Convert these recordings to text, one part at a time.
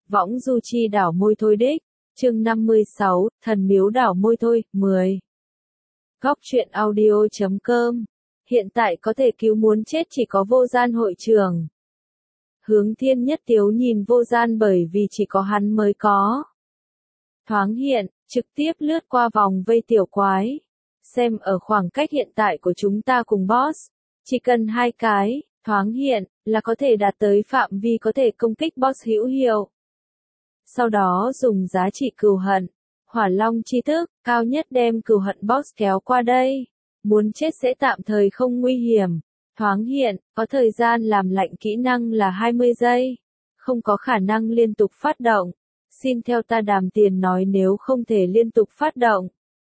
Võng du chi đảo môi thôi đích. Chương 56, thần miếu đảo môi thôi, 10. Góc truyện audio.com. Hiện tại có thể cứu muốn chết chỉ có Vô Gian hội trưởng. Hướng Thiên Nhất Tiếu nhìn Vô Gian bởi vì chỉ có hắn mới có. Thoáng hiện, trực tiếp lướt qua vòng vây tiểu quái. Xem ở khoảng cách hiện tại của chúng ta cùng boss. Chỉ cần 2 cái, thoáng hiện, là có thể đạt tới phạm vi có thể công kích boss hữu hiệu. Sau đó dùng giá trị cừu hận, Hỏa Long chi thức, cao nhất đem cừu hận boss kéo qua đây. Muốn chết sẽ tạm thời không nguy hiểm. Thoáng hiện, có thời gian làm lạnh kỹ năng là 20 giây. Không có khả năng liên tục phát động. Xin theo ta Đàm Tiền nói nếu không thể liên tục phát động.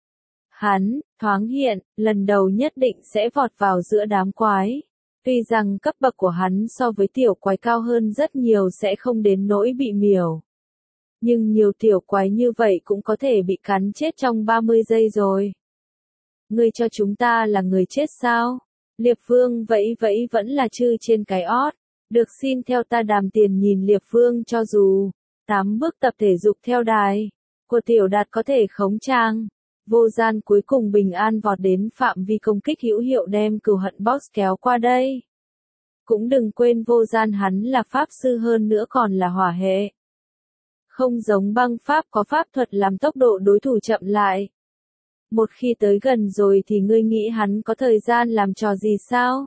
Hắn, thoáng hiện, lần đầu nhất định sẽ vọt vào giữa đám quái. Tuy rằng cấp bậc của hắn so với tiểu quái cao hơn rất nhiều sẽ không đến nỗi bị miểu. Nhưng nhiều tiểu quái như vậy cũng có thể bị cắn chết trong 30 giây rồi. Ngươi cho chúng ta là người chết sao? Liệp Vương vẫy vẫy vẫn là chư trên cái ót. Được xin theo ta Đàm Tiền nhìn Liệp Vương cho dù 8 bước tập thể dục theo đài của tiểu đạt có thể khống trang. Vô Gian cuối cùng bình an vọt đến phạm vi công kích hữu hiệu đem cừu hận boss kéo qua đây. Cũng đừng quên Vô Gian hắn là pháp sư hơn nữa còn là hỏa hệ. Không giống băng pháp có pháp thuật làm tốc độ đối thủ chậm lại. Một khi tới gần rồi thì ngươi nghĩ hắn có thời gian làm trò gì sao?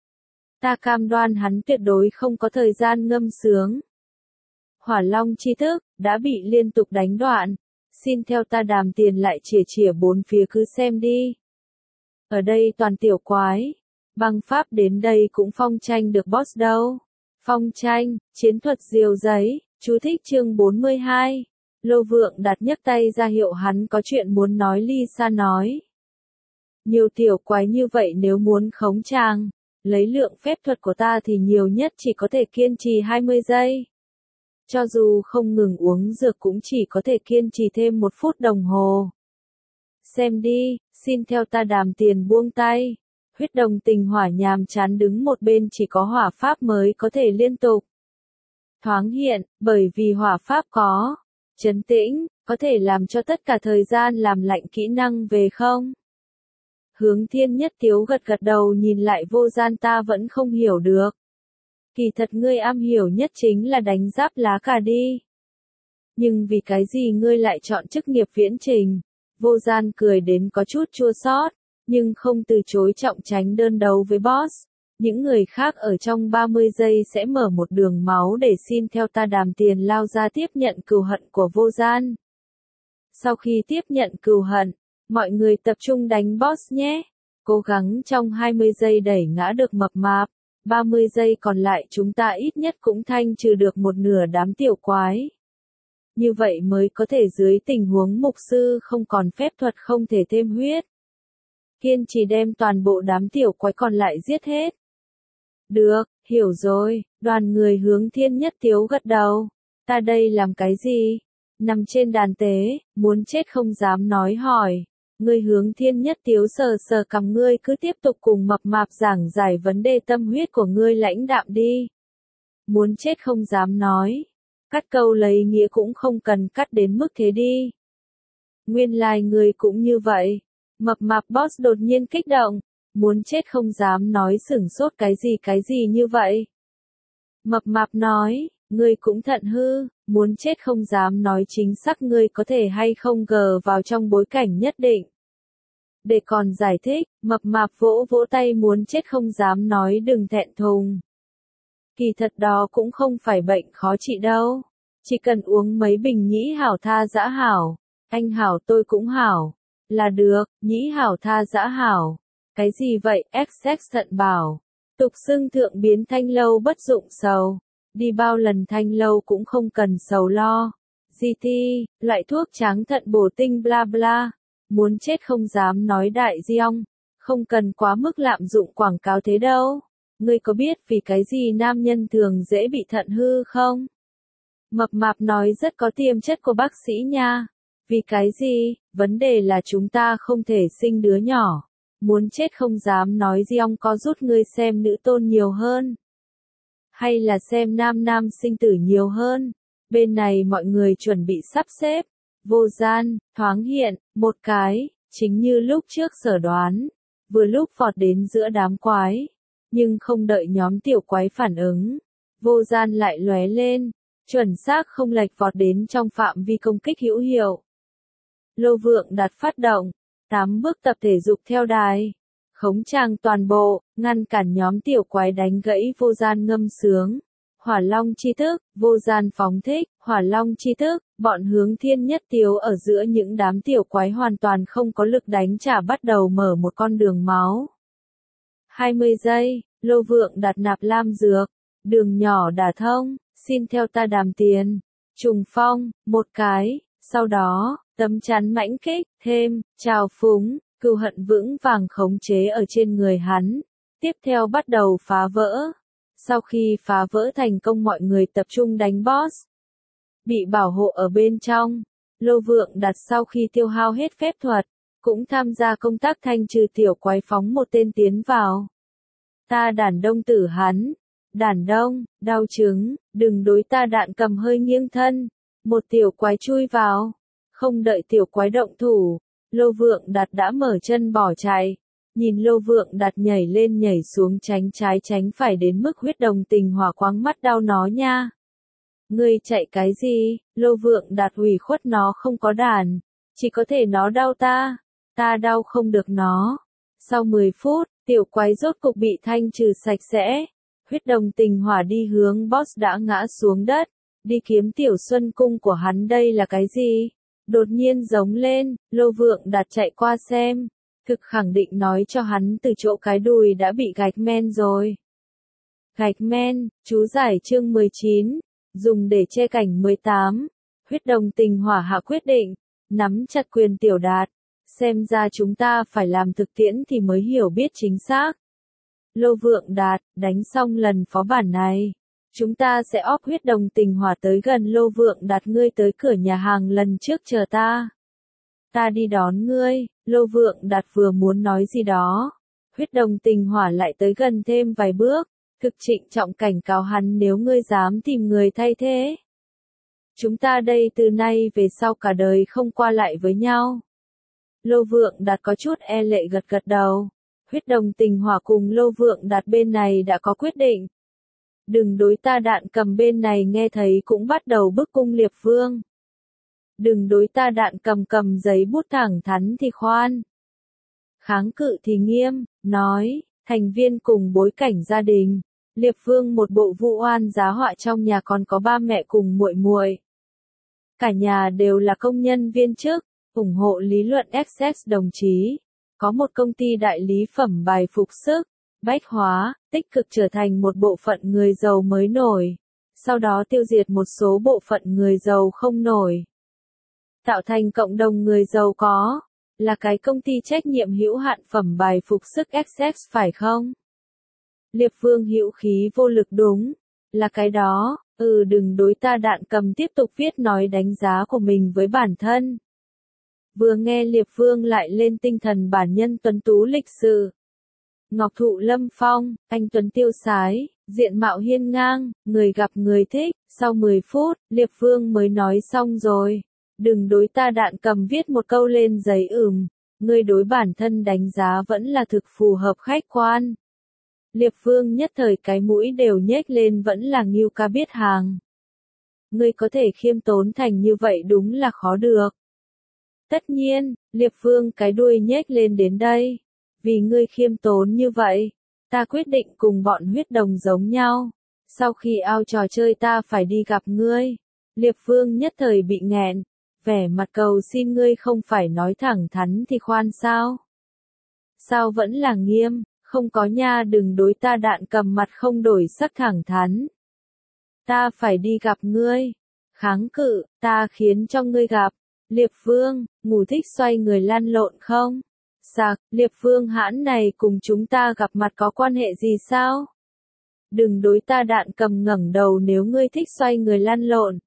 Ta cam đoan hắn tuyệt đối không có thời gian ngâm sướng. Hỏa Long chi thức, đã bị liên tục đánh đoạn. Xin theo ta Đàm Tiền lại chỉa bốn phía cứ xem đi. Ở đây toàn tiểu quái. Băng pháp đến đây cũng phong tranh được boss đâu. Phong tranh, chiến thuật diều giấy, chú thích chương 42. Lô Vượng đặt nhấc tay ra hiệu hắn có chuyện muốn nói Lisa nói. Nhiều tiểu quái như vậy nếu muốn khống trang, lấy lượng phép thuật của ta thì nhiều nhất chỉ có thể kiên trì 20 giây. Cho dù không ngừng uống dược cũng chỉ có thể kiên trì thêm 1 phút đồng hồ. Xem đi, xin theo ta Đàm Tiền buông tay. Huyết Đồng Tình hỏa nhàm chán đứng một bên chỉ có hỏa pháp mới có thể liên tục. Thoáng hiện, bởi vì hỏa pháp có trấn tĩnh, có thể làm cho tất cả thời gian làm lạnh kỹ năng về không? Hướng Thiên Nhất Tiếu gật gật đầu nhìn lại Vô Gian ta vẫn không hiểu được. Kỳ thật ngươi am hiểu nhất chính là đánh giáp lá cà đi. Nhưng vì cái gì ngươi lại chọn chức nghiệp viễn trình? Vô Gian cười đến có chút chua xót, nhưng không từ chối trọng tránh đơn đấu với boss. Những người khác ở trong 30 giây sẽ mở một đường máu để xin theo ta Đàm Tiền lao ra tiếp nhận cừu hận của Vô Gian. Sau khi tiếp nhận cừu hận, mọi người tập trung đánh boss nhé. Cố gắng trong 20 giây đẩy ngã được mập mạp. 30 giây còn lại chúng ta ít nhất cũng thanh trừ được một nửa đám tiểu quái. Như vậy mới có thể dưới tình huống mục sư không còn phép thuật không thể thêm huyết. Kiên trì đem toàn bộ đám tiểu quái còn lại giết hết. Được, hiểu rồi, đoàn người Hướng Thiên Nhất Tiếu gật đầu. Ta đây làm cái gì? Nằm trên đàn tế, muốn chết không dám nói hỏi. Ngươi Hướng Thiên Nhất Tiếu sờ sờ cằm ngươi cứ tiếp tục cùng mập mạp giảng giải vấn đề tâm huyết của ngươi lãnh đạm đi. Muốn chết không dám nói. Cắt câu lấy nghĩa cũng không cần cắt đến mức thế đi. Nguyên lai ngươi cũng như vậy. Mập mạp boss đột nhiên kích động. Muốn chết không dám nói sửng sốt cái gì như vậy. Mập mạp nói, ngươi cũng thận hư, muốn chết không dám nói chính xác ngươi có thể hay không gờ vào trong bối cảnh nhất định. Để còn giải thích, mập mạp vỗ vỗ tay muốn chết không dám nói đừng thẹn thùng. Kỳ thật đó cũng không phải bệnh khó trị đâu. Chỉ cần uống mấy bình nhĩ hảo tha dã hảo. Anh hảo tôi cũng hảo. Là được, nhĩ hảo tha dã hảo. Cái gì vậy, XX thận bảo. Tục xưng thượng biến thanh lâu bất dụng sầu. Đi bao lần thanh lâu cũng không cần sầu lo. GT, loại thuốc tráng thận bổ tinh bla bla. Muốn chết không dám nói đại diong. Không cần quá mức lạm dụng quảng cáo thế đâu. Ngươi có biết vì cái gì nam nhân thường dễ bị thận hư không? Mập mạp nói rất có tiềm chất của bác sĩ nha. Vì cái gì? Vấn đề là chúng ta không thể sinh đứa nhỏ. Muốn chết không dám nói Diong có rút ngươi xem nữ tôn nhiều hơn. Hay là xem nam sinh tử nhiều hơn. Bên này mọi người chuẩn bị sắp xếp. Vô gian, thoáng hiện, một cái, chính như lúc trước sở đoán. Vừa lúc vọt đến giữa đám quái. Nhưng không đợi nhóm tiểu quái phản ứng. Vô gian lại lóe lên, chuẩn xác không lệch vọt đến trong phạm vi công kích hữu hiệu. Lô Vượng Đạt phát động, 8 bước tập thể dục theo đài. Khống tràng toàn bộ, ngăn cản nhóm tiểu quái đánh gãy vô gian ngâm sướng. Hỏa Long chi thức, vô gian phóng thích, Hỏa Long chi thức, bọn hướng thiên nhất tiếu ở giữa những đám tiểu quái hoàn toàn không có lực đánh trả bắt đầu mở một con đường máu. 20 giây, Lô Vượng Đạt nạp lam dược, đường nhỏ đả thông, xin theo ta đàm tiền. Trùng phong, một cái, sau đó, tấm chắn mãnh kích, thêm, trào phúng, cừu hận vững vàng khống chế ở trên người hắn. Tiếp theo bắt đầu phá vỡ. Sau khi phá vỡ thành công mọi người tập trung đánh boss. Bị bảo hộ ở bên trong, Lô Vượng Đạt sau khi tiêu hao hết phép thuật, cũng tham gia công tác thanh trừ tiểu quái phóng một tên tiến vào. Ta đản đông tử hắn. Đản đông, đau chứng, đừng đối ta đạn cầm hơi nghiêng thân. Một tiểu quái chui vào. Không đợi tiểu quái động thủ, Lô Vượng Đạt đã mở chân bỏ chạy. Nhìn Lô Vượng Đạt nhảy lên nhảy xuống tránh trái tránh phải đến mức huyết đồng tình hỏa quáng mắt đau nó nha. Ngươi chạy cái gì? Lô Vượng Đạt ủy khuất nó không có đàn. Chỉ có thể nó đau ta. Ta đau không được nó. Sau 10 phút, tiểu quái rốt cục bị thanh trừ sạch sẽ. Huyết đồng tình hỏa đi hướng boss đã ngã xuống đất. Đi kiếm tiểu xuân cung của hắn đây là cái gì? Đột nhiên giống lên, Lô Vượng Đạt chạy qua xem. Thực khẳng định nói cho hắn từ chỗ cái đùi đã bị gạch men rồi. Gạch men, chú giải chương 19, dùng để che cảnh 18. Huyết đồng tình hỏa hạ quyết định, nắm chặt quyền tiểu đạt. Xem ra chúng ta phải làm thực tiễn thì mới hiểu biết chính xác. Lô Vượng Đạt, đánh xong lần phó bản này. Chúng ta sẽ óp huyết đồng tình hỏa tới gần Lô Vượng Đạt, ngươi tới cửa nhà hàng lần trước chờ ta. Ta đi đón ngươi. Lô Vượng Đạt vừa muốn nói gì đó. Huyết đồng tình hỏa lại tới gần thêm vài bước. Thực trịnh trọng cảnh cáo hắn nếu ngươi dám tìm người thay thế. Chúng ta đây từ nay về sau cả đời không qua lại với nhau. Lô Vượng Đạt có chút e lệ gật gật đầu. Huyết đồng tình hỏa cùng Lô Vượng Đạt bên này đã có quyết định. Đừng đối ta đạn cầm bên này nghe thấy cũng bắt đầu bức cung Liệp Vương. Đừng đối ta đạn cầm cầm giấy bút thẳng thắn thì khoan. Kháng cự thì nghiêm, nói, thành viên cùng bối cảnh gia đình. Liệp Vương một bộ vu oan giá họa trong nhà còn có ba mẹ cùng muội muội. Cả nhà đều là công nhân viên chức, ủng hộ lý luận XX đồng chí. Có một công ty đại lý phẩm bài phục sức, bách hóa, tích cực trở thành một bộ phận người giàu mới nổi. Sau đó tiêu diệt một số bộ phận người giàu không nổi. Tạo thành cộng đồng người giàu có, là cái công ty trách nhiệm hữu hạn phẩm bài phục sức XX phải không? Liệp Vương hữu khí vô lực đúng, là cái đó, đừng đối ta đạn cầm tiếp tục viết nói đánh giá của mình với bản thân. Vừa nghe Liệp Vương lại lên tinh thần bản nhân tuấn tú lịch sự. Ngọc thụ lâm phong, anh tuấn tiêu sái, diện mạo hiên ngang, người gặp người thích. Sau 10 phút, Liệp Vương mới nói xong rồi. Đừng đối ta đạn cầm viết một câu lên giấy ngươi đối bản thân đánh giá vẫn là thực phù hợp khách quan. Liệp Vương nhất thời cái mũi đều nhếch lên vẫn là Ngưu ca biết hàng. Ngươi có thể khiêm tốn thành như vậy đúng là khó được. Tất nhiên, Liệp Vương cái đuôi nhếch lên đến đây. Vì ngươi khiêm tốn như vậy, ta quyết định cùng bọn huyết đồng giống nhau. Sau khi ao trò chơi ta phải đi gặp ngươi. Liệp Vương nhất thời bị nghẹn. Vẻ mặt cầu xin ngươi không phải nói thẳng thắn thì khoan sao? Sao vẫn là nghiêm, không có nha đừng đối ta đạn cầm mặt không đổi sắc thẳng thắn. Ta phải đi gặp ngươi. Kháng cự, ta khiến cho ngươi gặp. Liệp Vương, ngủ thích xoay người lăn lộn không? Sạc, Liệp Vương hãn này cùng chúng ta gặp mặt có quan hệ gì sao? Đừng đối ta đạn cầm ngẩng đầu nếu ngươi thích xoay người lăn lộn.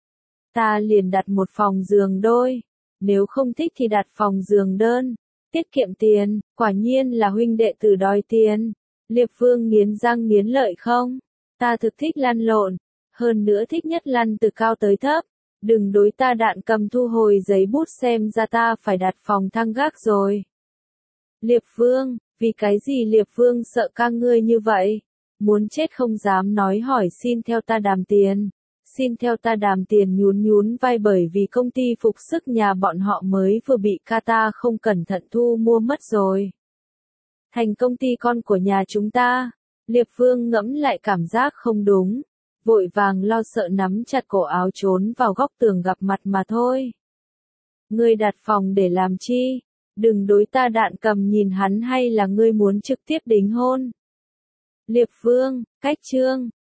Ta liền đặt một phòng giường đôi. Nếu không thích thì đặt phòng giường đơn. Tiết kiệm tiền, quả nhiên là huynh đệ tử đòi tiền. Liệp Vương nghiến răng nghiến lợi không? Ta thực thích lăn lộn. Hơn nữa thích nhất lăn từ cao tới thấp. Đừng đối ta Đạn Cầm thu hồi giấy bút, xem ra ta phải đặt phòng thăng gác rồi. Liệp Vương, vì cái gì Liệp Vương sợ ca ngươi như vậy? Muốn chết không dám nói, hỏi xin theo ta đàm tiền. Xin theo ta đàm tiền, nhún vai, bởi vì công ty phục sức nhà bọn họ mới vừa bị ca ta không cẩn thận thu mua mất rồi. Thành công ty con của nhà chúng ta. Liệp Vương ngẫm lại cảm giác không đúng. Vội vàng lo sợ nắm chặt cổ áo trốn vào góc tường gặp mặt mà thôi. Ngươi đặt phòng để làm chi? Đừng đối ta Đạn Cầm nhìn hắn, hay là ngươi muốn trực tiếp đính hôn? Liệp Vương, cách chương.